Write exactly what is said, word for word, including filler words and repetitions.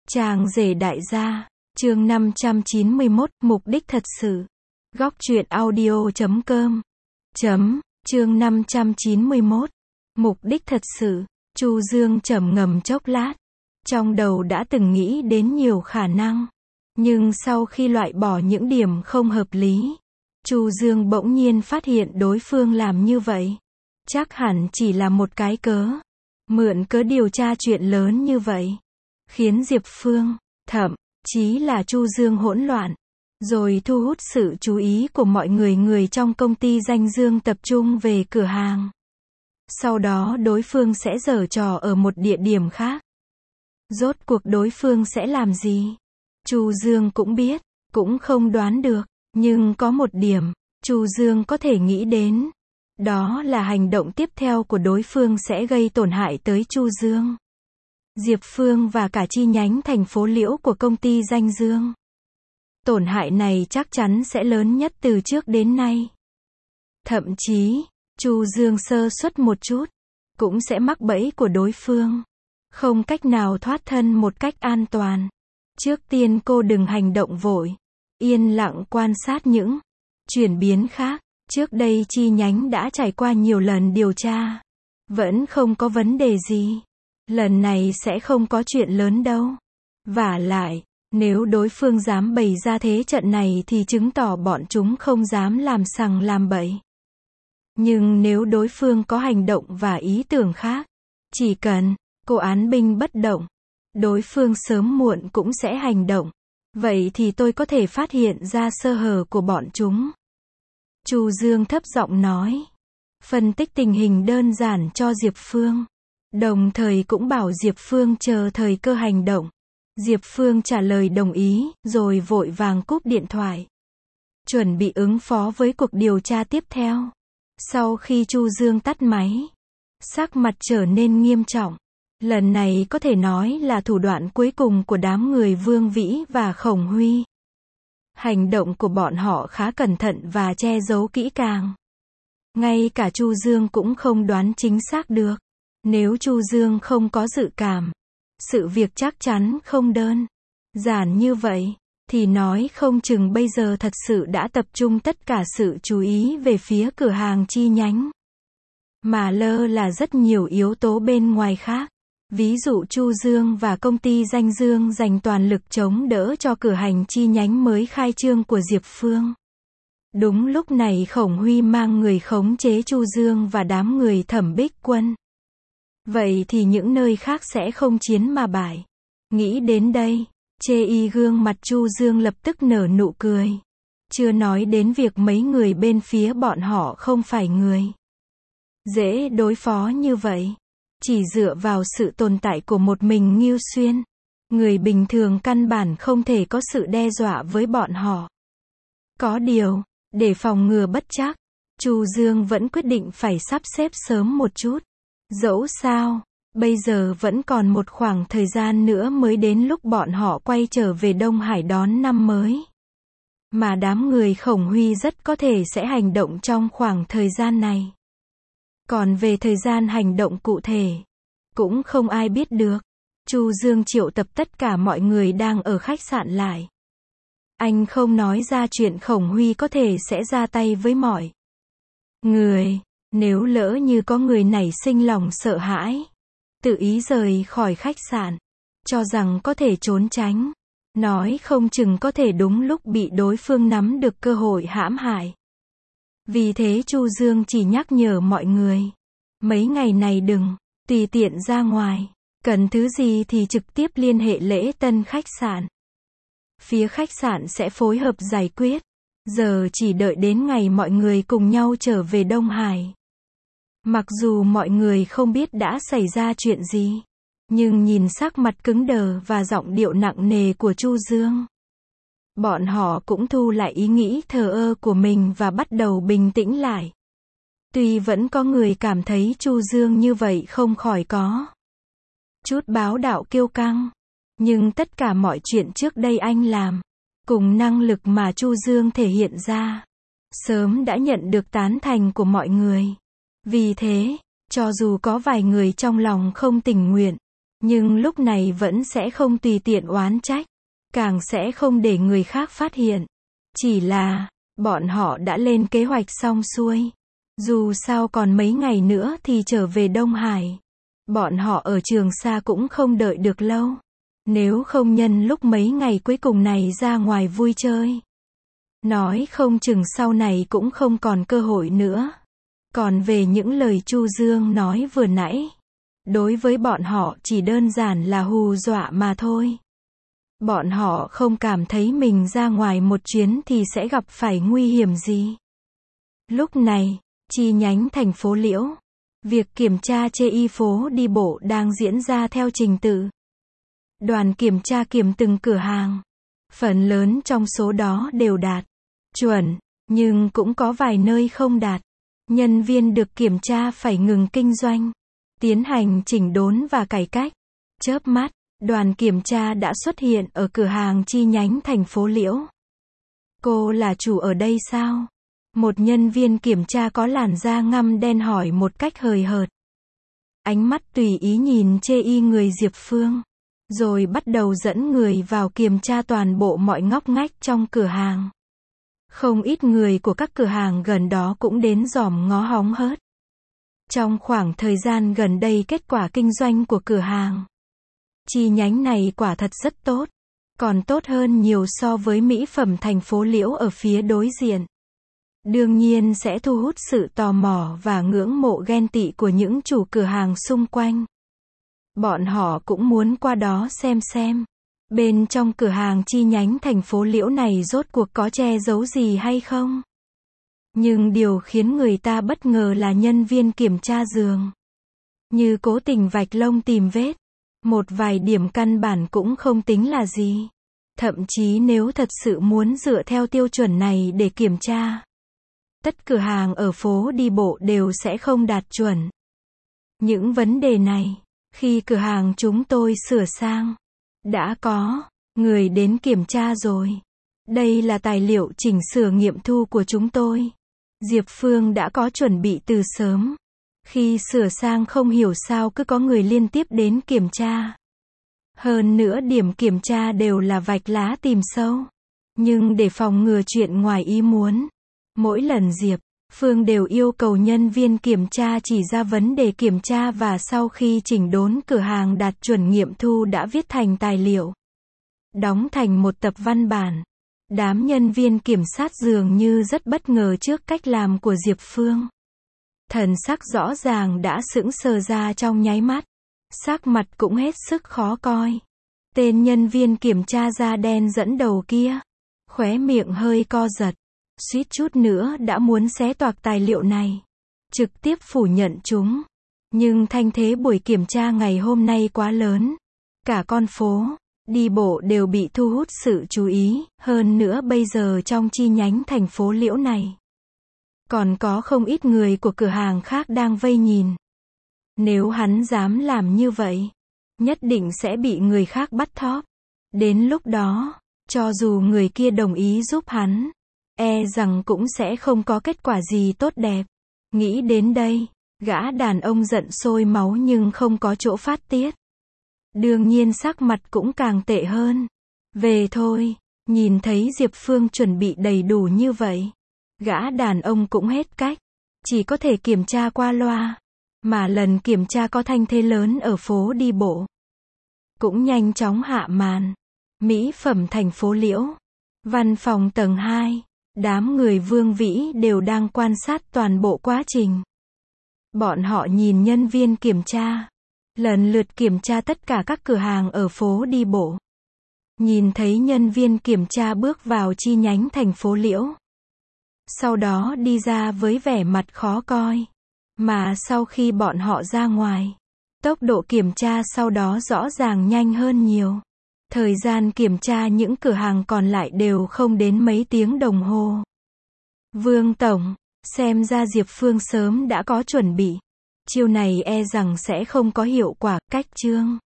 Chàng rể đại gia, chương năm trăm chín mươi mốt, mục đích thật sự. Góc truyện audio chấm com. Chấm, chương năm trăm chín mươi mốt. Mục đích thật sự. Chu Dương trầm ngâm chốc lát. Trong đầu đã từng nghĩ đến nhiều khả năng. Nhưng sau khi loại bỏ những điểm không hợp lý, Chu Dương bỗng nhiên phát hiện đối phương làm như vậy chắc hẳn chỉ là một cái cớ. Mượn cớ điều tra chuyện lớn như vậy, khiến Diệp Phương, thậm chí là Chu Dương hỗn loạn, rồi thu hút sự chú ý của mọi người người trong công ty danh dương tập trung về cửa hàng. Sau đó đối phương sẽ giở trò ở một địa điểm khác. Rốt cuộc đối phương sẽ làm gì? Chu Dương cũng biết, cũng không đoán được, nhưng có một điểm, Chu Dương có thể nghĩ đến. Đó là hành động tiếp theo của đối phương sẽ gây tổn hại tới Chu Dương, Diệp Phương và cả chi nhánh thành phố Liễu của công ty danh dương. Tổn hại này chắc chắn sẽ lớn nhất từ trước đến nay. Thậm chí, Chu Dương sơ suất một chút, cũng sẽ mắc bẫy của đối phương. Không cách nào thoát thân một cách an toàn. Trước tiên cô đừng hành động vội. Yên lặng quan sát những chuyển biến khác. Trước đây chi nhánh đã trải qua nhiều lần điều tra. Vẫn không có vấn đề gì. Lần này sẽ không có chuyện lớn đâu. Vả lại, nếu đối phương dám bày ra thế trận này thì chứng tỏ bọn chúng không dám làm sằng làm bậy. Nhưng nếu đối phương có hành động và ý tưởng khác, chỉ cần cô án binh bất động, đối phương sớm muộn cũng sẽ hành động. Vậy thì tôi có thể phát hiện ra sơ hở của bọn chúng. Chu Dương thấp giọng nói. Phân tích tình hình đơn giản cho Diệp Phương. Đồng thời cũng bảo Diệp Phương chờ thời cơ hành động. Diệp Phương trả lời đồng ý, rồi vội vàng cúp điện thoại. Chuẩn bị ứng phó với cuộc điều tra tiếp theo. Sau khi Chu Dương tắt máy, sắc mặt trở nên nghiêm trọng. Lần này có thể nói là thủ đoạn cuối cùng của đám người Vương Vĩ và Khổng Huy. Hành động của bọn họ khá cẩn thận và che giấu kỹ càng. Ngay cả Chu Dương cũng không đoán chính xác được. Nếu Chu Dương không có dự cảm, sự việc chắc chắn không đơn giản như vậy, thì nói không chừng bây giờ thật sự đã tập trung tất cả sự chú ý về phía cửa hàng chi nhánh. Mà lơ là rất nhiều yếu tố bên ngoài khác. Ví dụ Chu Dương và công ty danh dương dành toàn lực chống đỡ cho cửa hàng chi nhánh mới khai trương của Diệp Phương. Đúng lúc này Khổng Huy mang người khống chế Chu Dương và đám người Thẩm Bích Quân. Vậy thì những nơi khác sẽ không chiến mà bại. Nghĩ đến đây, chê y gương mặt Chu Dương lập tức nở nụ cười. Chưa nói đến việc mấy người bên phía bọn họ không phải người dễ đối phó như vậy. Chỉ dựa vào sự tồn tại của một mình Ngưu Xuyên, người bình thường căn bản không thể có sự đe dọa với bọn họ. Có điều, để phòng ngừa bất trắc, Chu Dương vẫn quyết định phải sắp xếp sớm một chút. Dẫu sao, bây giờ vẫn còn một khoảng thời gian nữa mới đến lúc bọn họ quay trở về Đông Hải đón năm mới. Mà đám người Khổng Huy rất có thể sẽ hành động trong khoảng thời gian này. Còn về thời gian hành động cụ thể, cũng không ai biết được. Chu Dương triệu tập tất cả mọi người đang ở khách sạn lại. Anh không nói ra chuyện Khổng Huy có thể sẽ ra tay với mọi người. Nếu lỡ như có người nảy sinh lòng sợ hãi, tự ý rời khỏi khách sạn, cho rằng có thể trốn tránh, nói không chừng có thể đúng lúc bị đối phương nắm được cơ hội hãm hại. Vì thế Chu Dương chỉ nhắc nhở mọi người, mấy ngày này đừng tùy tiện ra ngoài, cần thứ gì thì trực tiếp liên hệ Lễ Tân khách sạn. Phía khách sạn sẽ phối hợp giải quyết, giờ chỉ đợi đến ngày mọi người cùng nhau trở về Đông Hải. Mặc dù mọi người không biết đã xảy ra chuyện gì, nhưng nhìn sắc mặt cứng đờ và giọng điệu nặng nề của Chu Dương, bọn họ cũng thu lại ý nghĩ thờ ơ của mình và bắt đầu bình tĩnh lại. Tuy vẫn có người cảm thấy Chu Dương như vậy không khỏi có chút bá đạo kiêu căng, nhưng tất cả mọi chuyện trước đây anh làm, cùng năng lực mà Chu Dương thể hiện ra, sớm đã nhận được tán thành của mọi người. Vì thế, cho dù có vài người trong lòng không tình nguyện, Nhưng lúc này vẫn sẽ không tùy tiện oán trách, càng sẽ không để người khác phát hiện. Chỉ là, bọn họ đã lên kế hoạch xong xuôi. Dù sao còn mấy ngày nữa thì trở về Đông Hải. Bọn họ ở Trường Sa cũng không đợi được lâu. Nếu không nhân lúc mấy ngày cuối cùng này ra ngoài vui chơi. Nói không chừng sau này cũng không còn cơ hội nữa. Còn về những lời Chu Dương nói vừa nãy, đối với bọn họ chỉ đơn giản là hù dọa mà thôi. Bọn họ không cảm thấy mình ra ngoài một chuyến thì sẽ gặp phải nguy hiểm gì. Lúc này, chi nhánh thành phố Liễu, việc kiểm tra chê y phố đi bộ đang diễn ra theo trình tự. Đoàn kiểm tra kiểm từng cửa hàng. Phần lớn trong số đó đều đạt chuẩn, nhưng cũng có vài nơi không đạt. Nhân viên được kiểm tra phải ngừng kinh doanh, tiến hành chỉnh đốn và cải cách. Chớp mắt, đoàn kiểm tra đã xuất hiện ở cửa hàng chi nhánh thành phố Liễu. Cô là chủ ở đây sao? Một nhân viên kiểm tra có làn da ngăm đen hỏi một cách hời hợt. Ánh mắt tùy ý nhìn chê y người Diệp Phương, rồi bắt đầu dẫn người vào kiểm tra toàn bộ mọi ngóc ngách trong cửa hàng. Không ít người của các cửa hàng gần đó cũng đến dòm ngó hóng hớt. Trong khoảng thời gian gần đây kết quả kinh doanh của cửa hàng chi nhánh này quả thật rất tốt, còn tốt hơn nhiều so với mỹ phẩm thành phố Liễu ở phía đối diện. Đương nhiên sẽ thu hút sự tò mò và ngưỡng mộ ghen tị của những chủ cửa hàng xung quanh. Bọn họ cũng muốn qua đó xem xem, bên trong cửa hàng chi nhánh thành phố Liễu này rốt cuộc có che giấu gì hay không. Nhưng điều khiến người ta bất ngờ là nhân viên kiểm tra giường như cố tình vạch lông tìm vết. Một vài điểm căn bản cũng không tính là gì. Thậm chí nếu thật sự muốn dựa theo tiêu chuẩn này để kiểm tra, tất cửa hàng ở phố đi bộ đều sẽ không đạt chuẩn. Những vấn đề này, khi cửa hàng chúng tôi sửa sang, đã có người đến kiểm tra rồi. Đây là tài liệu chỉnh sửa nghiệm thu của chúng tôi. Diệp Phương đã có chuẩn bị từ sớm. Khi sửa sang không hiểu sao cứ có người liên tiếp đến kiểm tra. Hơn nữa điểm kiểm tra đều là vạch lá tìm sâu. Nhưng để phòng ngừa chuyện ngoài ý muốn, mỗi lần Diệp Phương đều yêu cầu nhân viên kiểm tra chỉ ra vấn đề kiểm tra và sau khi chỉnh đốn cửa hàng đạt chuẩn nghiệm thu đã viết thành tài liệu, đóng thành một tập văn bản. Đám nhân viên kiểm sát dường như rất bất ngờ trước cách làm của Diệp Phương. Thần sắc rõ ràng đã sững sờ ra trong nháy mắt. Sắc mặt cũng hết sức khó coi. Tên nhân viên kiểm tra da đen dẫn đầu kia, khóe miệng hơi co giật, suýt chút nữa đã muốn xé toạc tài liệu này, trực tiếp phủ nhận chúng. Nhưng thanh thế buổi kiểm tra ngày hôm nay quá lớn. Cả con phố đi bộ đều bị thu hút sự chú ý, hơn nữa bây giờ trong chi nhánh thành phố Liễu này, còn có không ít người của cửa hàng khác đang vây nhìn. Nếu hắn dám làm như vậy, nhất định sẽ bị người khác bắt thóp. Đến lúc đó, cho dù người kia đồng ý giúp hắn, e rằng cũng sẽ không có kết quả gì tốt đẹp. Nghĩ đến đây, gã đàn ông giận sôi máu nhưng không có chỗ phát tiết. Đương nhiên sắc mặt cũng càng tệ hơn. Về thôi, nhìn thấy Diệp Phương chuẩn bị đầy đủ như vậy, gã đàn ông cũng hết cách, chỉ có thể kiểm tra qua loa. Mà lần kiểm tra có thanh thế lớn ở phố đi bộ cũng nhanh chóng hạ màn. Mỹ phẩm thành phố Liễu, văn phòng tầng hai, đám người Vương Vĩ đều đang quan sát toàn bộ quá trình. Bọn họ nhìn nhân viên kiểm tra, lần lượt kiểm tra tất cả các cửa hàng ở phố đi bộ. Nhìn thấy nhân viên kiểm tra bước vào chi nhánh thành phố Liễu, sau đó đi ra với vẻ mặt khó coi. Mà sau khi bọn họ ra ngoài, tốc độ kiểm tra sau đó rõ ràng nhanh hơn nhiều. Thời gian kiểm tra những cửa hàng còn lại đều không đến mấy tiếng đồng hồ. Vương Tổng, xem ra Diệp Phương sớm đã có chuẩn bị. Chiêu này e rằng sẽ không có hiệu quả. Cách chương